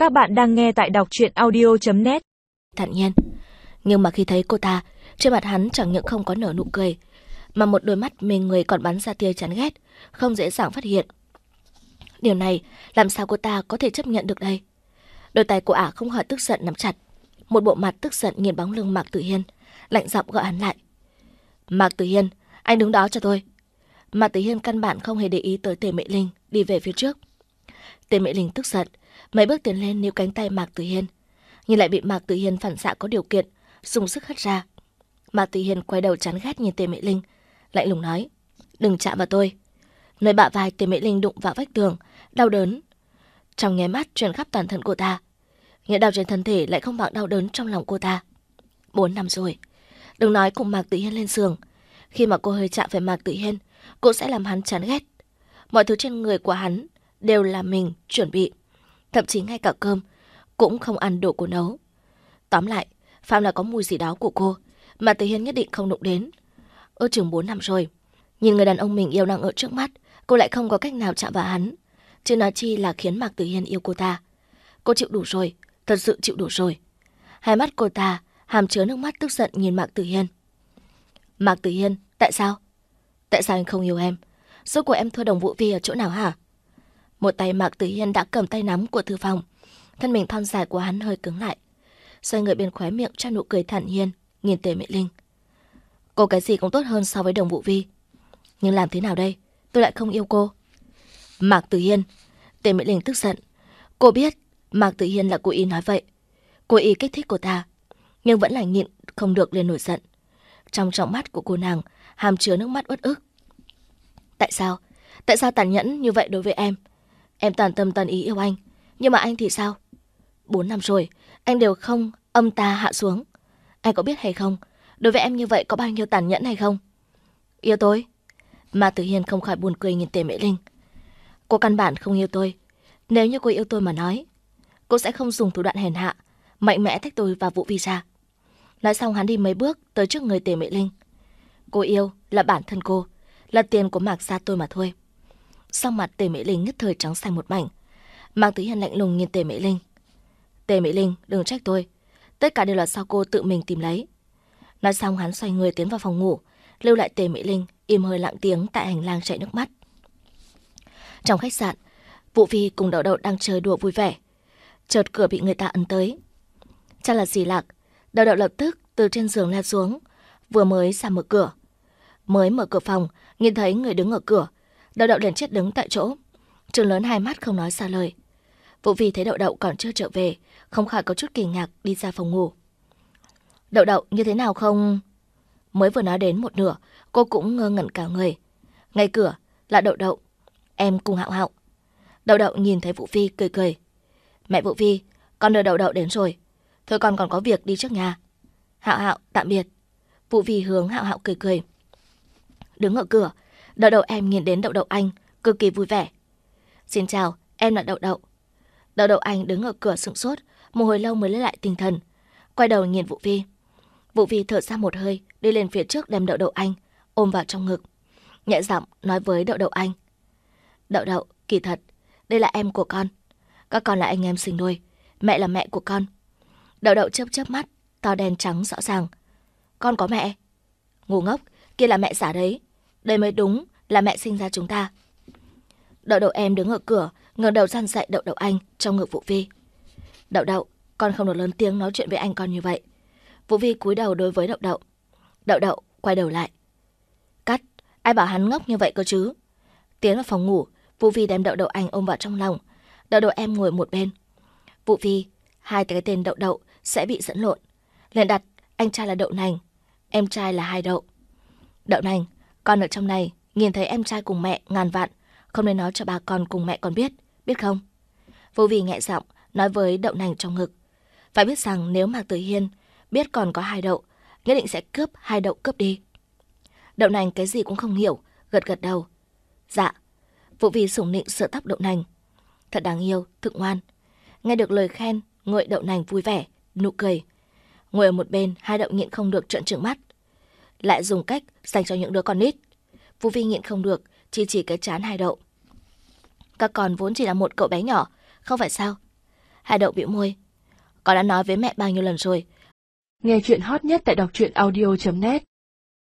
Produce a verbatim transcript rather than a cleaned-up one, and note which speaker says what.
Speaker 1: Các bạn đang nghe tại đọc truyện audio chấm net.
Speaker 2: Thản nhiên. Nhưng mà khi thấy cô ta, trên mặt hắn chẳng những không có nở nụ cười, mà một đôi mắt mê người còn bắn ra tia chán ghét, không dễ dàng phát hiện. Điều này làm sao cô ta có thể chấp nhận được đây? Đôi tay của ả không khỏi tức giận nắm chặt, một bộ mặt tức giận nhìn bóng lưng Mạc Tử Hiên, lạnh giọng gọi hắn lại. Mạc Tử Hiên, anh đứng đó cho tôi. Mạc Tử Hiên căn bản không hề để ý tới Tề Mệ Linh đi về phía trước. Tề Mệ Linh tức giận, mấy bước tiến lên níu cánh tay Mạc Tử Hiên, nhưng lại bị Mạc Tử Hiên phản xạ có điều kiện dùng sức hất ra. Mạc Tử Hiên quay đầu chán ghét nhìn Tề Mệ Linh, lạnh lùng nói: "Đừng chạm vào tôi." Nơi bả vai Tề Mệ Linh đụng vào vách tường, đau đớn trong nháy mắt truyền khắp toàn thân cô ta. Nghĩa đau trên thân thể lại không bằng đau đớn trong lòng cô ta. Bốn năm rồi, đừng nói cùng Mạc Tử Hiên lên giường, khi mà cô hơi chạm phải Mạc Tử Hiên, cô sẽ làm hắn chán ghét. Mọi thứ trên người của hắn đều là mình chuẩn bị, thậm chí ngay cả cơm cũng không ăn đồ cô nấu. Tóm lại, phạm là có mùi gì đó của cô, Mạc Tử Hiên nhất định không đụng đến. Ước chừng bốn năm rồi, nhìn người đàn ông mình yêu đang ở trước mắt, cô lại không có cách nào chạm vào hắn, chứ nói chi là khiến Mạc Tử Hiên yêu cô ta. Cô chịu đủ rồi, thật sự chịu đủ rồi. Hai mắt cô ta hàm chứa nước mắt tức giận nhìn Mạc Tử Hiên. Mạc Tử Hiên, tại sao? Tại sao anh không yêu em? Rốt cuộc em thua Đồng Vũ Vi ở chỗ nào hả? Một tay Mạc Tử Hiên đã cầm tay nắm của Thư Phong, thân mình thon dài của hắn hơi cứng lại, xoay người bên khóe miệng cho nụ cười thản nhiên nhìn Tề Mệ Linh. Cô cái gì cũng tốt hơn so với Đồng Vũ Vi, nhưng làm thế nào đây? Tôi lại không yêu cô. Mạc Tử Hiên. Tề Mệ Linh tức giận. Cô biết Mạc Tử Hiên là cố ý nói vậy, cố ý kích thích cô ta, nhưng vẫn là nhịn không được lên nổi giận. Trong tròng mắt của cô nàng hàm chứa nước mắt uất ức. Tại sao? Tại sao tàn nhẫn như vậy đối với em? Em toàn tâm toàn ý yêu anh, nhưng mà anh thì sao? Bốn năm rồi, anh đều không âm ta hạ xuống. Anh có biết hay không, đối với em như vậy có bao nhiêu tàn nhẫn hay không? Yêu tôi? Mạc Tử Hiên không khỏi buồn cười nhìn Tề Mệ Linh. Cô căn bản không yêu tôi. Nếu như cô yêu tôi mà nói, cô sẽ không dùng thủ đoạn hèn hạ, mạnh mẽ tách tôi và Vũ Vi ra. Nói xong hắn đi mấy bước tới trước người Tề Mệ Linh. Cô yêu là bản thân cô, là tiền của Mạc gia tôi mà thôi. Sau mặt Tề Mệ Linh nhất thời trắng xanh một mảnh. Mạc Tử Hiên lạnh lùng nhìn Tề Mệ Linh. Tề Mệ Linh, đừng trách tôi, tất cả đều là do cô tự mình tìm lấy. Nói xong hắn xoay người tiến vào phòng ngủ, lưu lại Tề Mệ Linh im hơi lặng tiếng tại hành lang chảy nước mắt. Trong khách sạn, Vũ Vi cùng Đậu Đậu đang chơi đùa vui vẻ, chợt cửa bị người ta ấn tới. Chắc là Dì Lạc. Đậu Đậu lập tức từ trên giường leo xuống, vừa mới ra mở cửa. Mới mở cửa phòng, nhìn thấy người đứng ở cửa, Đậu Đậu liền chết đứng tại chỗ, trừng lớn hai mắt không nói ra lời. Vũ Vi thấy Đậu Đậu còn chưa trở về, không khỏi có chút kinh ngạc đi ra phòng ngủ. Đậu Đậu như thế nào không? Mới vừa nói đến một nửa, cô cũng ngơ ngẩn cả người. Ngay cửa là Đậu Đậu, em cùng Hạo Hạo. Đậu Đậu nhìn thấy Vũ Vi cười cười. Mẹ Vũ Vi, con đưa Đậu Đậu đến rồi, thôi con còn có việc đi trước nhà. Hạo Hạo, tạm biệt. Vũ Vi hướng Hạo Hạo cười cười. Đứng ở cửa, Đậu Đậu em nhìn đến Đậu Đậu anh, cực kỳ vui vẻ. Xin chào, em là Đậu Đậu. Đậu Đậu anh đứng ở cửa sững sốt, một hồi lâu mới lấy lại tinh thần, quay đầu nhìn Vũ Vi. Vũ Vi thở ra một hơi, đi lên phía trước đem Đậu Đậu anh ôm vào trong ngực, nhẹ giọng nói với Đậu Đậu anh. Đậu Đậu, kỳ thật, đây là em của con. Các con là anh em sinh đôi, mẹ là mẹ của con. Đậu Đậu chớp chớp mắt, to đen trắng rõ ràng. Con có mẹ? Ngu ngốc, kia là mẹ giả đấy. Đây mới đúng là mẹ sinh ra chúng ta. Đậu Đậu em đứng ở cửa, ngẩng đầu dằn dạy Đậu Đậu anh trong ngực Vũ Vi. Đậu Đậu, con không được lớn tiếng nói chuyện với anh con như vậy. Vũ Vi cúi đầu đối với Đậu Đậu. Đậu Đậu quay đầu lại. Cắt, ai bảo hắn ngốc như vậy cơ chứ? Tiến vào phòng ngủ, Vũ Vi đem Đậu Đậu anh ôm vào trong lòng. Đậu Đậu em ngồi một bên. Vũ Vi, hai cái tên Đậu Đậu sẽ bị dẫn lộn. Liền đặt anh trai là Đậu Nành, em trai là Hai Đậu. Đậu Nành, con ở trong này nhìn thấy em trai cùng mẹ ngàn vạn không nên nói cho bà con cùng mẹ con biết, biết không? Vũ Vi nhẹ giọng nói với Đậu Nành trong ngực. Phải biết rằng nếu Mạc Tử Hiên biết còn có Hai Đậu, nhất định sẽ cướp Hai Đậu cướp đi. Đậu Nành cái gì cũng không hiểu, gật gật đầu. Dạ. Vũ Vi sủng nịnh sửa tóc Đậu Nành. Thật đáng yêu, thực ngoan. Nghe được lời khen, Nguội Đậu Nành vui vẻ, nụ cười. Ngồi ở một bên, Hai Đậu nhịn không được trợn trừng mắt. Lại dùng cách dành cho những đứa con nít. Vũ Vi nhịn không được, chỉ chỉ cái trán Hai Đậu. Các con vốn chỉ là một cậu bé nhỏ, không phải sao? Hải Đậu bĩu môi. Con đã nói với mẹ bao nhiêu lần rồi.
Speaker 1: Nghe chuyện hot nhất tại đọc truyện audio chấm net